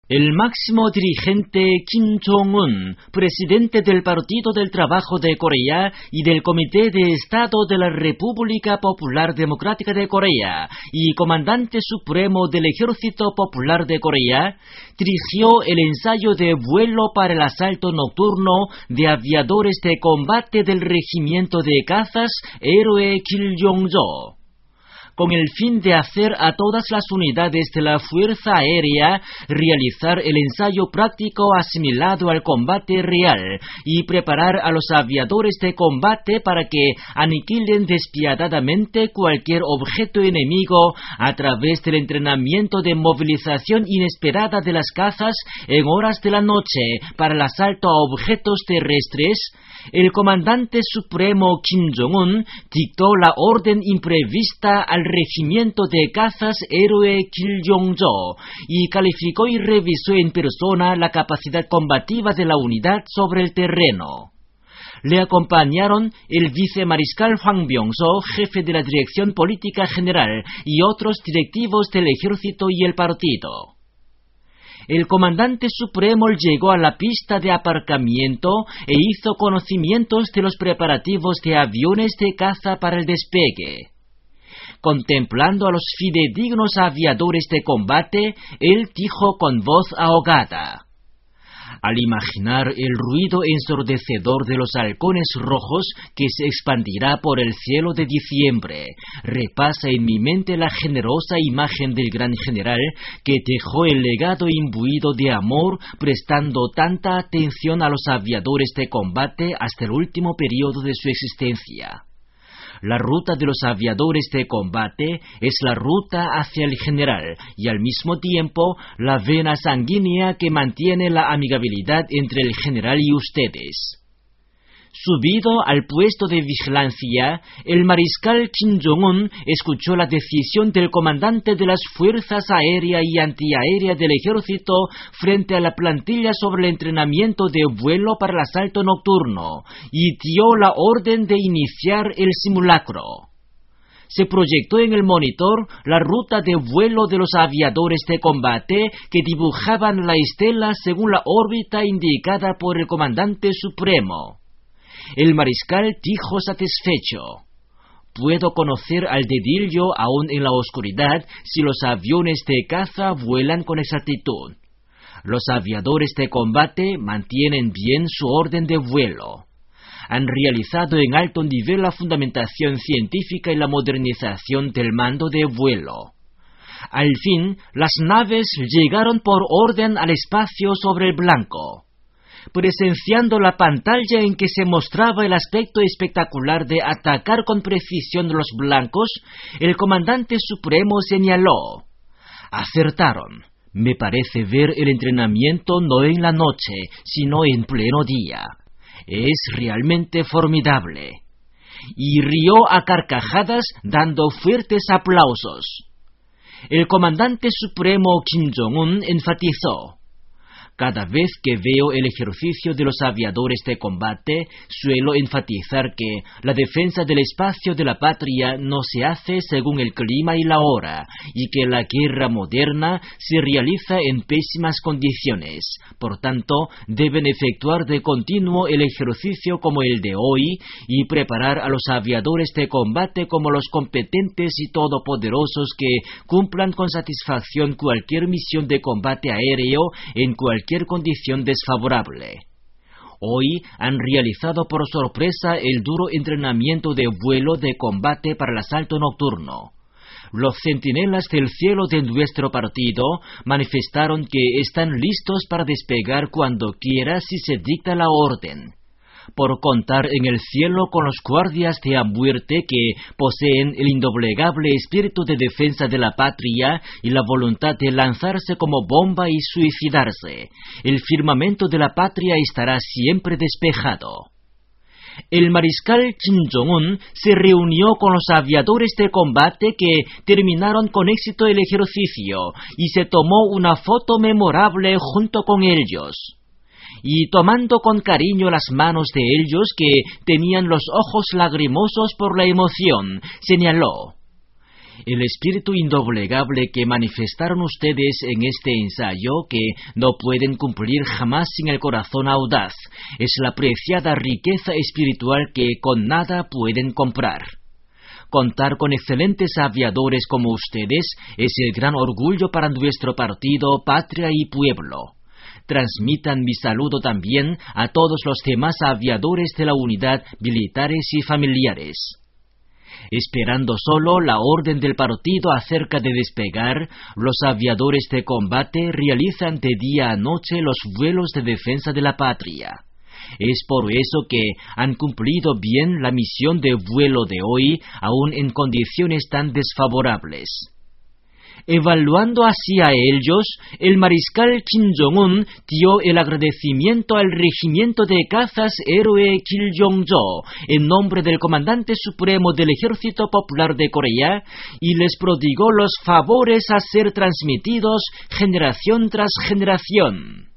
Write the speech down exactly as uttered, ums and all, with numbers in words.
El máximo dirigente Kim Jong-un, presidente del Partido del Trabajo de Corea y del Comité de Estado de la República Popular Democrática de Corea y comandante supremo del Ejército Popular de Corea, dirigió el ensayo de vuelo para el asalto nocturno de aviadores de combate del regimiento de cazas Héroe Kim Jong-jo, con el fin de hacer a todas las unidades de la Fuerza Aérea realizar el ensayo práctico asimilado al combate real y preparar a los aviadores de combate para que aniquilen despiadadamente cualquier objeto enemigo a través del entrenamiento de movilización inesperada de las cazas en horas de la noche para el asalto a objetos terrestres. El comandante supremo Kim Jong-un dictó la orden imprevista al regimiento de cazas Héroe Kim Jong-jo y calificó y revisó en persona la capacidad combativa de la unidad sobre el terreno. Le acompañaron el vicemariscal Hwang Byung-so, jefe de la Dirección Política General, y otros directivos del ejército y el partido. El comandante supremo llegó a la pista de aparcamiento e hizo conocimientos de los preparativos de aviones de caza para el despegue. Contemplando a los fidedignos aviadores de combate, él dijo con voz ahogada: al imaginar el ruido ensordecedor de los halcones rojos que se expandirá por el cielo de diciembre, repasa en mi mente la generosa imagen del gran general que dejó el legado imbuido de amor, prestando tanta atención a los aviadores de combate hasta el último periodo de su existencia. La ruta de los aviadores de combate es la ruta hacia el general y al mismo tiempo la vena sanguínea que mantiene la amigabilidad entre el general y ustedes. Subido al puesto de vigilancia, el mariscal Kim Jong-un escuchó la decisión del comandante de las Fuerzas Aérea y Antiaérea del Ejército frente a la plantilla sobre el entrenamiento de vuelo para el asalto nocturno y dio la orden de iniciar el simulacro. Se proyectó en el monitor la ruta de vuelo de los aviadores de combate que dibujaban la estela según la órbita indicada por el comandante supremo. El mariscal dijo satisfecho: puedo conocer al dedillo aún en la oscuridad si los aviones de caza vuelan con exactitud. Los aviadores de combate mantienen bien su orden de vuelo. Han realizado en alto nivel la fundamentación científica y la modernización del mando de vuelo. Al fin, las naves llegaron por orden al espacio sobre el blanco. Presenciando la pantalla en que se mostraba el aspecto espectacular de atacar con precisión los blancos, el comandante supremo señaló: acertaron. Me parece ver el entrenamiento no en la noche, sino en pleno día. Es realmente formidable. Y rió a carcajadas dando fuertes aplausos. El comandante supremo Kim Jong-un enfatizó: cada vez que veo el ejercicio de los aviadores de combate, suelo enfatizar que la defensa del espacio de la patria no se hace según el clima y la hora, y que la guerra moderna se realiza en pésimas condiciones. Por tanto, deben efectuar de continuo el ejercicio como el de hoy y preparar a los aviadores de combate como los competentes y todopoderosos que cumplan con satisfacción cualquier misión de combate aéreo en cualquier condición desfavorable. Hoy han realizado por sorpresa el duro entrenamiento de vuelo de combate para el asalto nocturno. Los centinelas del cielo de nuestro partido manifestaron que están listos para despegar cuando quiera si se dicta la orden. Por contar en el cielo con los guardias de a muerte que poseen el indoblegable espíritu de defensa de la patria y la voluntad de lanzarse como bomba y suicidarse, el firmamento de la patria estará siempre despejado. El mariscal Kim Jong-un se reunió con los aviadores de combate que terminaron con éxito el ejercicio y se tomó una foto memorable junto con ellos. Y tomando con cariño las manos de ellos que tenían los ojos lagrimosos por la emoción, señaló: El espíritu indoblegable que manifestaron ustedes en este ensayo, que no pueden cumplir jamás sin el corazón audaz, es la preciada riqueza espiritual que con nada pueden comprar. Contar con excelentes aviadores como ustedes es el gran orgullo para nuestro partido, patria y pueblo. Transmitan mi saludo también a todos los demás aviadores de la unidad, militares y familiares. Esperando solo la orden del partido acerca de despegar, los aviadores de combate realizan de día a noche los vuelos de defensa de la patria. Es por eso que han cumplido bien la misión de vuelo de hoy, aun en condiciones tan desfavorables. Evaluando hacia ellos, el mariscal Kim Jong-un dio el agradecimiento al regimiento de cazas héroe Kim Jong-jo en nombre del comandante supremo del Ejército Popular de Corea y les prodigó los favores a ser transmitidos generación tras generación.